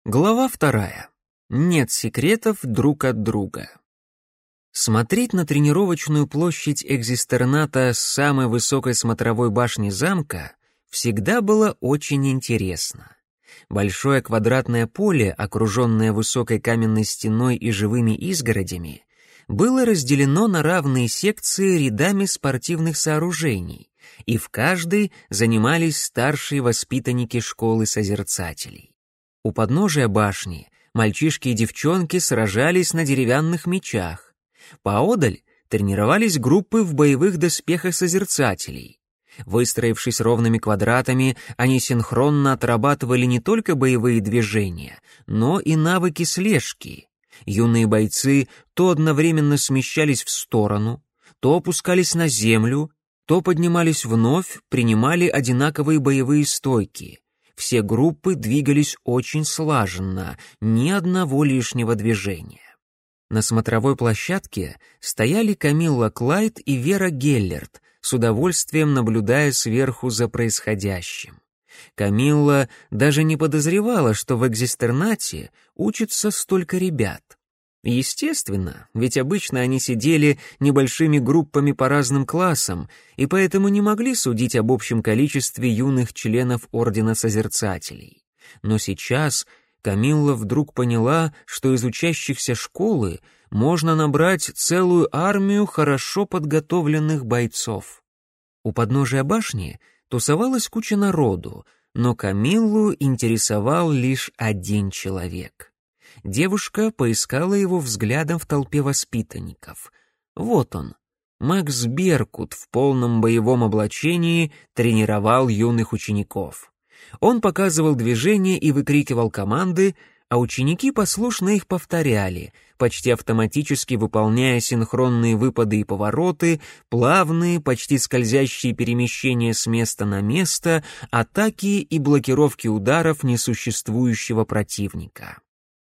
Глава 2. Нет секретов друг от друга. Смотреть на тренировочную площадь экзистерната с самой высокой смотровой башни замка всегда было очень интересно. Большое квадратное поле, окруженное высокой каменной стеной и живыми изгородями, было разделено на равные секции рядами спортивных сооружений, и в каждой занимались старшие воспитанники школы созерцателей. У подножия башни мальчишки и девчонки сражались на деревянных мечах. Поодаль тренировались группы в боевых доспехах созерцателей. Выстроившись ровными квадратами, они синхронно отрабатывали не только боевые движения, но и навыки слежки. Юные бойцы то одновременно смещались в сторону, то опускались на землю, то поднимались вновь, принимали одинаковые боевые стойки. Все группы двигались очень слаженно, ни одного лишнего движения. На смотровой площадке стояли Камилла Клайд и Вера Геллерт, с удовольствием наблюдая сверху за происходящим. Камилла даже не подозревала, что в экзистернате учатся столько ребят. Естественно, ведь обычно они сидели небольшими группами по разным классам и поэтому не могли судить об общем количестве юных членов Ордена Созерцателей. Но сейчас Камилла вдруг поняла, что из учащихся школы можно набрать целую армию хорошо подготовленных бойцов. У подножия башни тусовалась куча народу, но Камиллу интересовал лишь один человек. Девушка поискала его взглядом в толпе воспитанников. Вот он. Макс Беркут в полном боевом облачении тренировал юных учеников. Он показывал движения и выкрикивал команды, а ученики послушно их повторяли, почти автоматически выполняя синхронные выпады и повороты, плавные, почти скользящие перемещения с места на место, атаки и блокировки ударов несуществующего противника.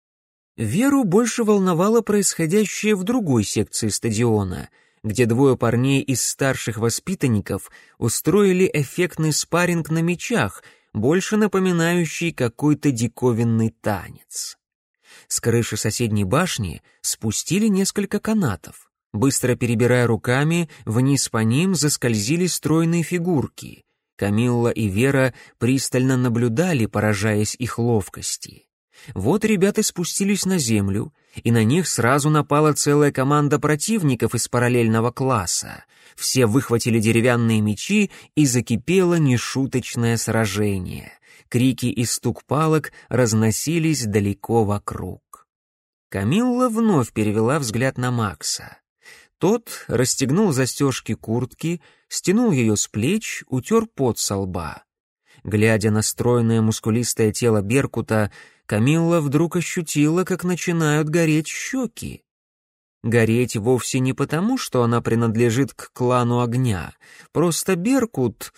Веру больше волновало происходящее в другой секции стадиона, где двое парней из старших воспитанников устроили эффектный спарринг на мячах, больше напоминающий какой-то диковинный танец. С крыши соседней башни спустили несколько канатов. Быстро перебирая руками, вниз по ним заскользили стройные фигурки. Камилла и Вера пристально наблюдали, поражаясь их ловкости. Вот ребята спустились на землю, и на них сразу напала целая команда противников из параллельного класса. Все выхватили деревянные мечи, и закипело нешуточное сражение. Крики и стук палок разносились далеко вокруг. Камилла вновь перевела взгляд на Макса. Тот расстегнул застежки куртки, стянул ее с плеч, утер пот со лба. Глядя на стройное мускулистое тело Беркута, Камилла вдруг ощутила, как начинают гореть щеки. Гореть вовсе не потому, что она принадлежит к клану огня. Просто Беркут...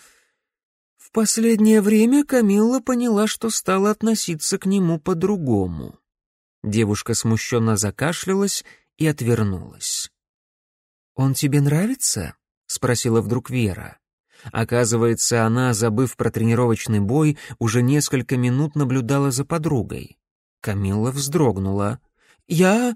В последнее время Камилла поняла, что стала относиться к нему по-другому. Девушка смущенно закашлялась и отвернулась. «Он тебе нравится?» — спросила вдруг Вера. Оказывается, она, забыв про тренировочный бой, уже несколько минут наблюдала за подругой. Камилла вздрогнула. «Я...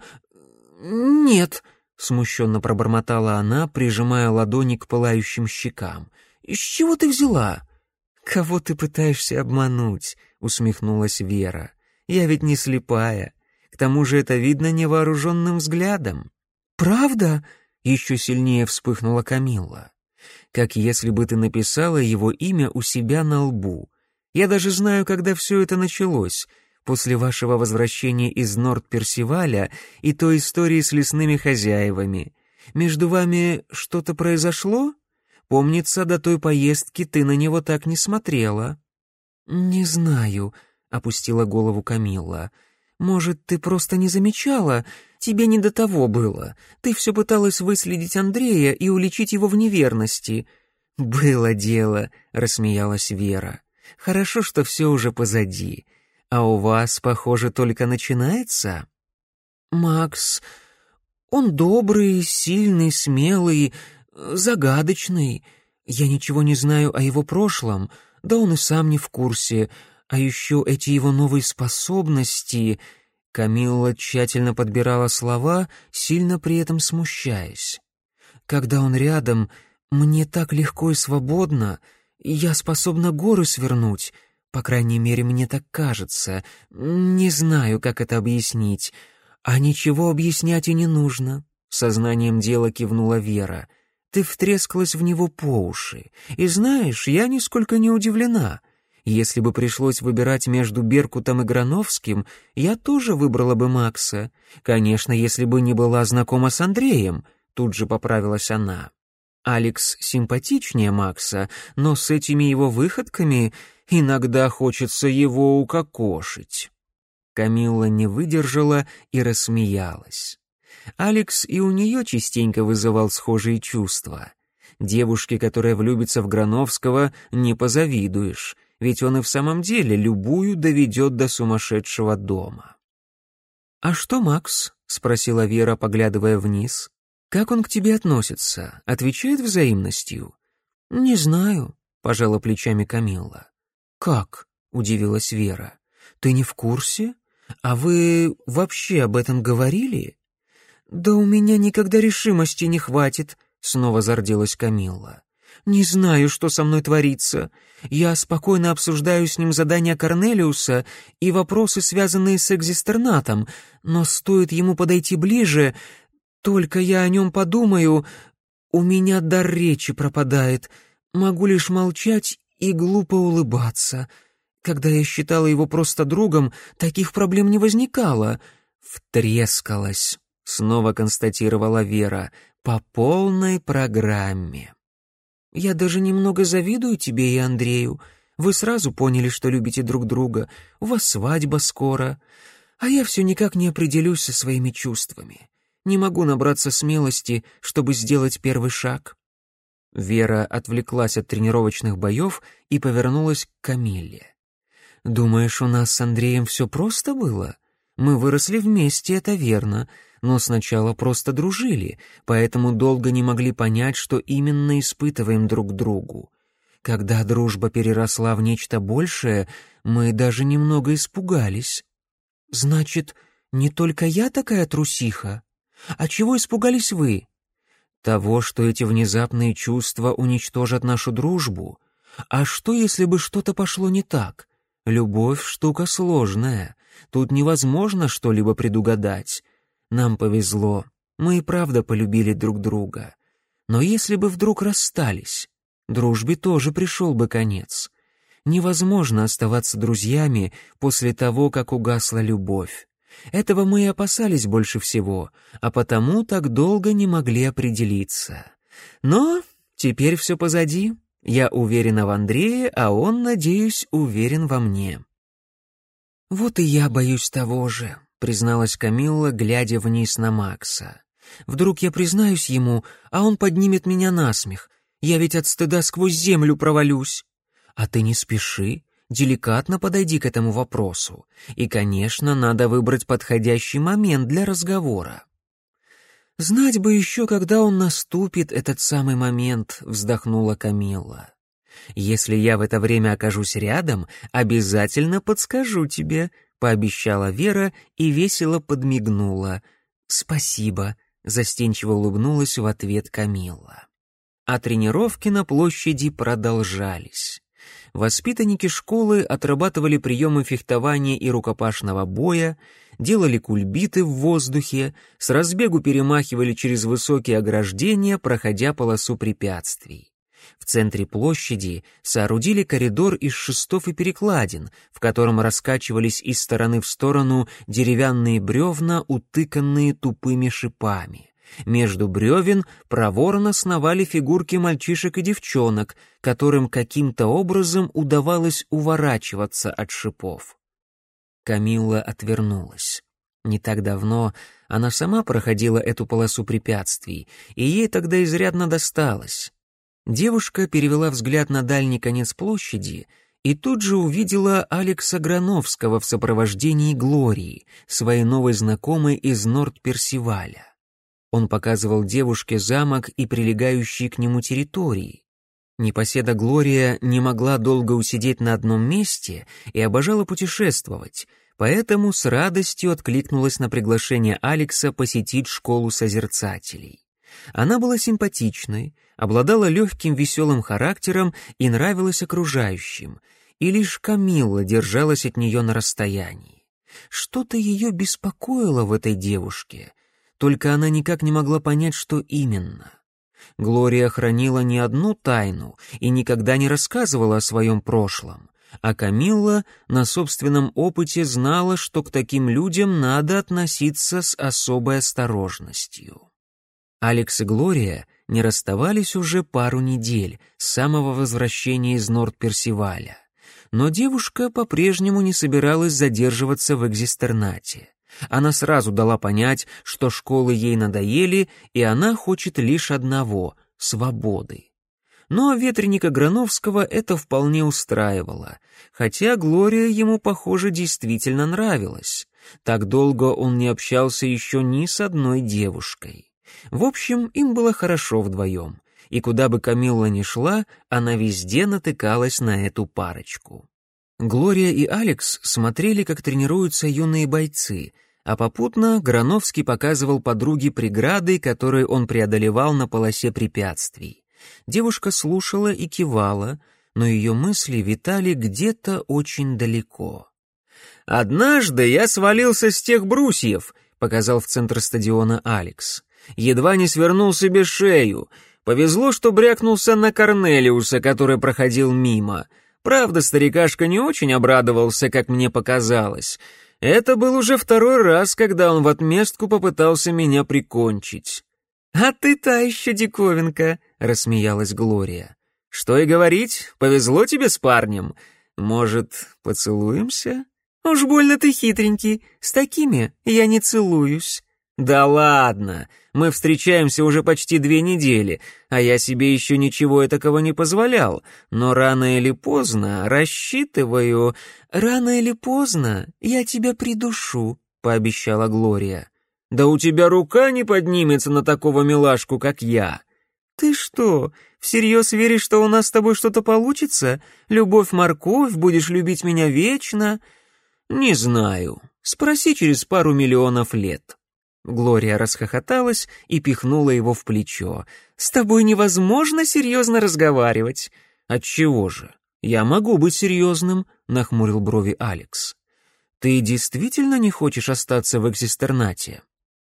нет», — смущенно пробормотала она, прижимая ладони к пылающим щекам. «С чего ты взяла?» «Кого ты пытаешься обмануть?» — усмехнулась Вера. «Я ведь не слепая. К тому же это видно невооруженным взглядом». «Правда?» — еще сильнее вспыхнула Камилла. «Как если бы ты написала его имя у себя на лбу. Я даже знаю, когда все это началось, после вашего возвращения из Норд-Персиваля и той истории с лесными хозяевами. Между вами что-то произошло? Помнится, до той поездки ты на него так не смотрела». «Не знаю», — опустила голову Камилла. «Может, ты просто не замечала? Тебе не до того было. Ты все пыталась выследить Андрея и уличить его в неверности». «Было дело», — рассмеялась Вера. «Хорошо, что все уже позади. А у вас, похоже, только начинается?» «Макс, он добрый, сильный, смелый, загадочный. Я ничего не знаю о его прошлом, да он и сам не в курсе. А еще эти его новые способности... Камилла тщательно подбирала слова, сильно при этом смущаясь. Когда он рядом, мне так легко и свободно, и я способна горы свернуть, по крайней мере, мне так кажется. Не знаю, как это объяснить. А ничего объяснять и не нужно, сознанием дела кивнула Вера. Ты втрескалась в него по уши. И знаешь, я нисколько не удивлена. Если бы пришлось выбирать между Беркутом и Грановским, я тоже выбрала бы Макса. Конечно, если бы не была знакома с Андреем, тут же поправилась она. Алекс симпатичнее Макса, но с этими его выходками иногда хочется его укокошить. Камилла не выдержала и рассмеялась. Алекс и у нее частенько вызывал схожие чувства. Девушке, которая влюбится в Грановского, не позавидуешь, ведь он и в самом деле любую доведет до сумасшедшего дома. «А что Макс?» — спросила Вера, поглядывая вниз. «Как он к тебе относится? Отвечает взаимностью?» «Не знаю», — пожала плечами Камилла. «Как?» — удивилась Вера. «Ты не в курсе? А вы вообще об этом говорили?» «Да у меня никогда решимости не хватит», — снова зарделась Камилла. «Не знаю, что со мной творится. Я спокойно обсуждаю с ним задания Корнелиуса и вопросы, связанные с экзистернатом, но стоит ему подойти ближе, только я о нем подумаю, у меня дар речи пропадает, могу лишь молчать и глупо улыбаться. Когда я считала его просто другом, таких проблем не возникало». «Втрескалась», — снова констатировала Вера, — «по полной программе». «Я даже немного завидую тебе и Андрею. Вы сразу поняли, что любите друг друга. У вас свадьба скоро. А я все никак не определюсь со своими чувствами. Не могу набраться смелости, чтобы сделать первый шаг». Вера отвлеклась от тренировочных боев и повернулась к Камилле. «Думаешь, у нас с Андреем все просто было? Мы выросли вместе, это верно, но сначала просто дружили, поэтому долго не могли понять, что именно испытываем друг к другу. Когда дружба переросла в нечто большее, мы даже немного испугались». «Значит, не только я такая трусиха? А чего испугались вы?» «Того, что эти внезапные чувства уничтожат нашу дружбу. А что, если бы что-то пошло не так? Любовь — штука сложная. Тут невозможно что-либо предугадать. Нам повезло, мы и правда полюбили друг друга. Но если бы вдруг расстались, дружбе тоже пришел бы конец. Невозможно оставаться друзьями после того, как угасла любовь. Этого мы и опасались больше всего, а потому так долго не могли определиться. Но теперь все позади. Я уверена в Андрее, а он, надеюсь, уверен во мне». «Вот и я боюсь того же», — призналась Камилла, глядя вниз на Макса. «Вдруг я признаюсь ему, а он поднимет меня на смех. Я ведь от стыда сквозь землю провалюсь». «А ты не спеши, деликатно подойди к этому вопросу. И, конечно, надо выбрать подходящий момент для разговора». «Знать бы еще, когда он наступит, этот самый момент», — вздохнула Камилла. «Если я в это время окажусь рядом, обязательно подскажу тебе», — пообещала Вера и весело подмигнула. «Спасибо», — застенчиво улыбнулась в ответ Камилла. А тренировки на площади продолжались. Воспитанники школы отрабатывали приемы фехтования и рукопашного боя, делали кульбиты в воздухе, с разбегу перемахивали через высокие ограждения, проходя полосу препятствий. В центре площади соорудили коридор из шестов и перекладин, в котором раскачивались из стороны в сторону деревянные бревна, утыканные тупыми шипами. Между бревен проворно сновали фигурки мальчишек и девчонок, которым каким-то образом удавалось уворачиваться от шипов. Камилла отвернулась. Не так давно она сама проходила эту полосу препятствий, и ей тогда изрядно досталось. Девушка перевела взгляд на дальний конец площади и тут же увидела Алекса Грановского в сопровождении Глории, своей новой знакомой из Норд-Персиваля. Он показывал девушке замок и прилегающие к нему территории. Непоседа Глория не могла долго усидеть на одном месте и обожала путешествовать, поэтому с радостью откликнулась на приглашение Алекса посетить школу созерцателей. Она была симпатичной, обладала легким веселым характером и нравилась окружающим, и лишь Камилла держалась от нее на расстоянии. Что-то ее беспокоило в этой девушке, только она никак не могла понять, что именно. Глория хранила не одну тайну и никогда не рассказывала о своем прошлом, а Камилла на собственном опыте знала, что к таким людям надо относиться с особой осторожностью. Алекс и Глория не расставались уже пару недель с самого возвращения из Норд-Персиваля, но девушка по-прежнему не собиралась задерживаться в экзистернате. Она сразу дала понять, что школы ей надоели, и она хочет лишь одного — свободы. Но ветреника Грановского это вполне устраивало, хотя Глория ему, похоже, действительно нравилась. Так долго он не общался еще ни с одной девушкой. В общем, им было хорошо вдвоем, и куда бы Камилла ни шла, она везде натыкалась на эту парочку. Глория и Алекс смотрели, как тренируются юные бойцы, а попутно Грановский показывал подруге преграды, которые он преодолевал на полосе препятствий. Девушка слушала и кивала, но ее мысли витали где-то очень далеко. «Однажды я свалился с тех брусьев», — показал в центр стадиона Алекс. «Едва не свернул себе шею. Повезло, что брякнулся на Корнелиуса, который проходил мимо. Правда, старикашка не очень обрадовался, как мне показалось. Это был уже второй раз, когда он в отместку попытался меня прикончить». «А ты та еще диковинка», — рассмеялась Глория. «Что и говорить, повезло тебе с парнем. Может, поцелуемся?» «Уж больно ты хитренький, с такими я не целуюсь». «Да ладно, мы встречаемся уже почти 2 недели, а я себе еще ничего этакого не позволял, но рано или поздно рассчитываю...» «Рано или поздно я тебя придушу», — пообещала Глория. «Да у тебя рука не поднимется на такого милашку, как я». «Ты что, всерьез веришь, что у нас с тобой что-то получится? Любовь-морковь, будешь любить меня вечно?» «Не знаю. Спроси через пару миллионов лет». Глория расхохоталась и пихнула его в плечо. «С тобой невозможно серьезно разговаривать». «Отчего же? Я могу быть серьезным», — нахмурил брови Алекс. «Ты действительно не хочешь остаться в экзистернате?»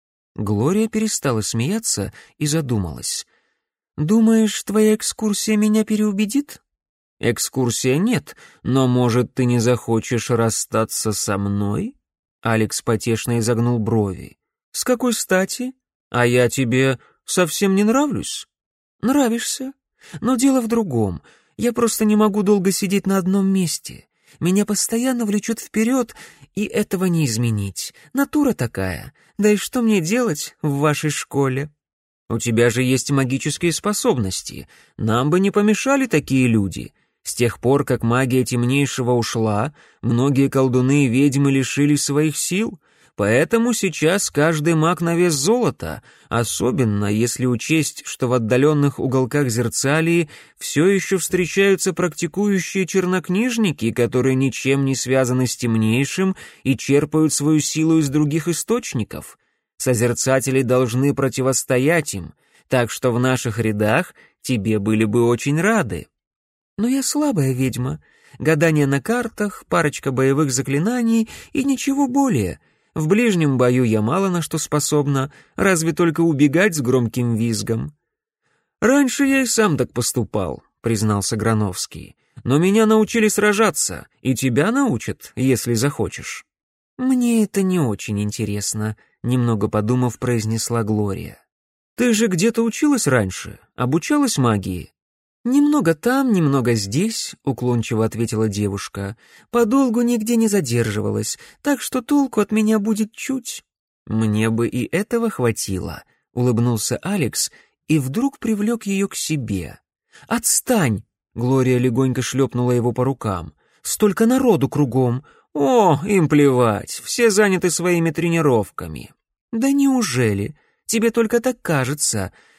Глория перестала смеяться и задумалась. «Думаешь, твоя экскурсия меня переубедит?» «Экскурсия нет, но, может, ты не захочешь расстаться со мной?» Алекс потешно изогнул брови. «С какой стати? А я тебе совсем не нравлюсь?» «Нравишься. Но дело в другом. Я просто не могу долго сидеть на одном месте. Меня постоянно влечет вперед, и этого не изменить. Натура такая. Да и что мне делать в вашей школе?» «У тебя же есть магические способности. Нам бы не помешали такие люди. С тех пор, как магия темнейшего ушла, многие колдуны и ведьмы лишились своих сил, поэтому сейчас каждый маг на вес золота, особенно если учесть, что в отдаленных уголках Зерцалии все еще встречаются практикующие чернокнижники, которые ничем не связаны с темнейшим и черпают свою силу из других источников. Созерцатели должны противостоять им, так что в наших рядах тебе были бы очень рады». «Но я слабая ведьма. Гадание на картах, парочка боевых заклинаний и ничего более. В ближнем бою я мало на что способна, разве только убегать с громким визгом». «Раньше я и сам так поступал», — признался Грановский. «Но меня научили сражаться, и тебя научат, если захочешь». «Мне это не очень интересно», — немного подумав, произнесла Глория. «Ты же где-то училась раньше, обучалась магии?» «Немного там, немного здесь», — уклончиво ответила девушка. «Подолгу нигде не задерживалась, так что толку от меня будет чуть». «Мне бы и этого хватило», — улыбнулся Алекс и вдруг привлек ее к себе. «Отстань!» — Глория легонько шлепнула его по рукам. «Столько народу кругом!» «О, им плевать, все заняты своими тренировками». «Да неужели? Тебе только так кажется.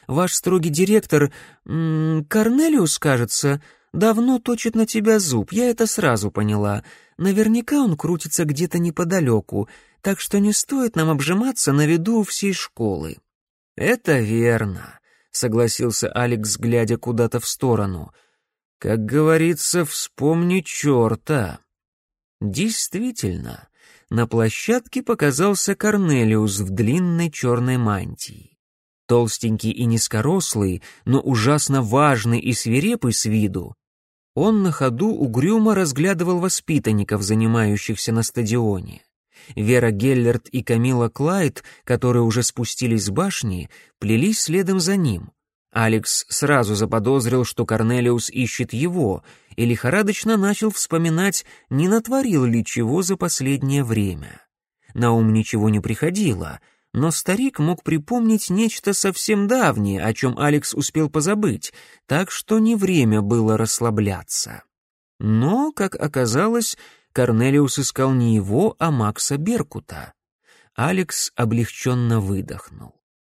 Ваш строгий директор, Корнелиус, кажется, давно точит на тебя зуб, я это сразу поняла. Наверняка он крутится где-то неподалеку, так что не стоит нам обжиматься на виду у всей школы». «Это верно», — согласился Алекс, глядя куда-то в сторону. «Как говорится, вспомни черта». Действительно, на площадке показался Корнелиус в длинной черной мантии. Толстенький и низкорослый, но ужасно важный и свирепый с виду, он на ходу угрюмо разглядывал воспитанников, занимающихся на стадионе. Вера Геллерт и Камила Клайд, которые уже спустились с башни, плелись следом за ним. Алекс сразу заподозрил, что Корнелиус ищет его, и лихорадочно начал вспоминать, не натворил ли чего за последнее время. На ум ничего не приходило, но старик мог припомнить нечто совсем давнее, о чем Алекс успел позабыть, так что не время было расслабляться. Но, как оказалось, Корнелиус искал не его, а Макса Беркута. Алекс облегченно выдохнул.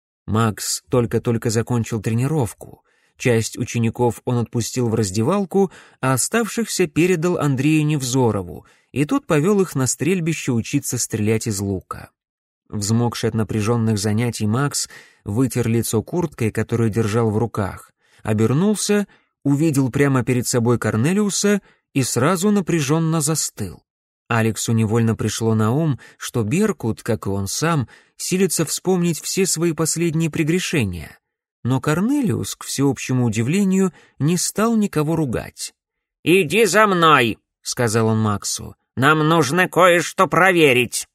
Макс только-только закончил тренировку. Часть учеников он отпустил в раздевалку, а оставшихся передал Андрею Невзорову, и тот повел их на стрельбище учиться стрелять из лука. Взмокший от напряженных занятий Макс вытер лицо курткой, которую держал в руках, обернулся, увидел прямо перед собой Корнелиуса и сразу напряженно застыл. Алексу невольно пришло на ум, что Беркут, как и он сам, силится вспомнить все свои последние прегрешения. Но Корнелиус, к всеобщему удивлению, не стал никого ругать. «Иди за мной», — сказал он Максу. «Нам нужно кое-что проверить».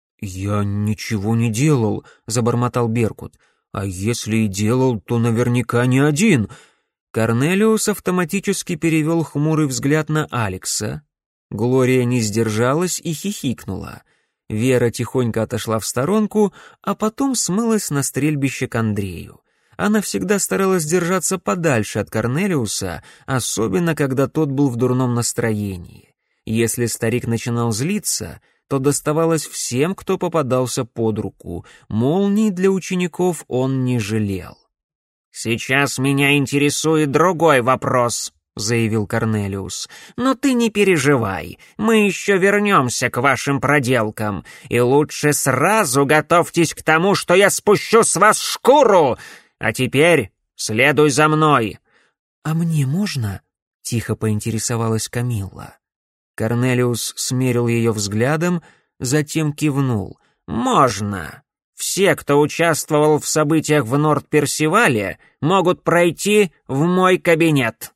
«Я ничего не делал», — забормотал Беркут. «А если и делал, то наверняка не один». Корнелиус автоматически перевел хмурый взгляд на Алекса. Глория не сдержалась и хихикнула. Вера тихонько отошла в сторонку, а потом смылась на стрельбище к Андрею. Она всегда старалась держаться подальше от Корнелиуса, особенно когда тот был в дурном настроении. Если старик начинал злиться, то доставалось всем, кто попадался под руку. Молний для учеников он не жалел. «Сейчас меня интересует другой вопрос», — заявил Корнелиус. «Но ты не переживай, мы еще вернемся к вашим проделкам, и лучше сразу готовьтесь к тому, что я спущу с вас шкуру. А теперь следуй за мной». «А мне можно?» — тихо поинтересовалась Камилла. Корнелиус смерил ее взглядом, затем кивнул. «Можно. Все, кто участвовал в событиях в Норд-Персивале, могут пройти в мой кабинет».